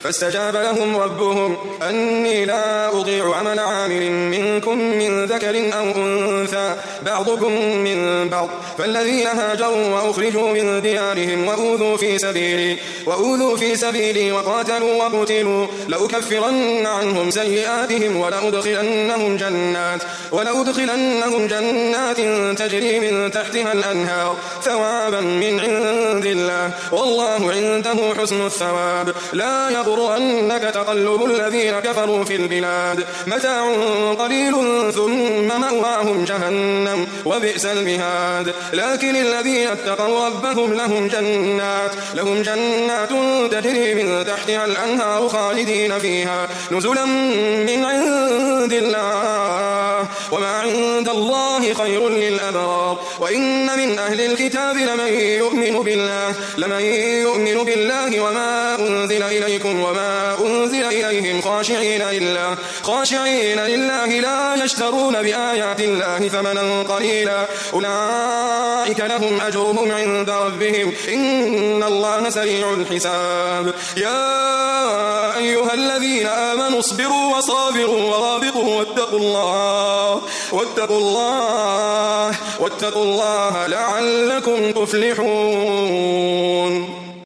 فاستجاب لهم ربهم أني لا أضيع عمل عامل منكم من ذكر أو أنثى بعضكم من بعض فالذين هاجروا وأخرجوا من ديارهم وأوذوا في سبيلي وقاتلوا وقتلوا لأكفرن عنهم سيئاتهم ولأدخلنهم جنات تجري من تحتها الأنهار ثوابا من عند الله والله عنده حسن الثواب. لا يغرنك تقلب الذين كفروا في البلاد متاع قليل ثم مأواهم جهنم وبئس المهاد. لكن الذين اتقوا ربهم لهم جنات تجري من تحتها الأنهار خالدين فيها نزلا من عند الله وما عند الله خير للأبرار. وإن من أهل الكتاب لمن يؤمن بالله وما أنزل إليكم وما أنزل إليهم خاشعين لله لا يشترون بآيات الله ثمنا قليلا أولئك لهم أجرهم عند ربهم إن الله سريع الحساب. يا أيها الذين آمنوا اصبروا وصابروا ورابطوا واتقوا الله لعلكم تفلحون.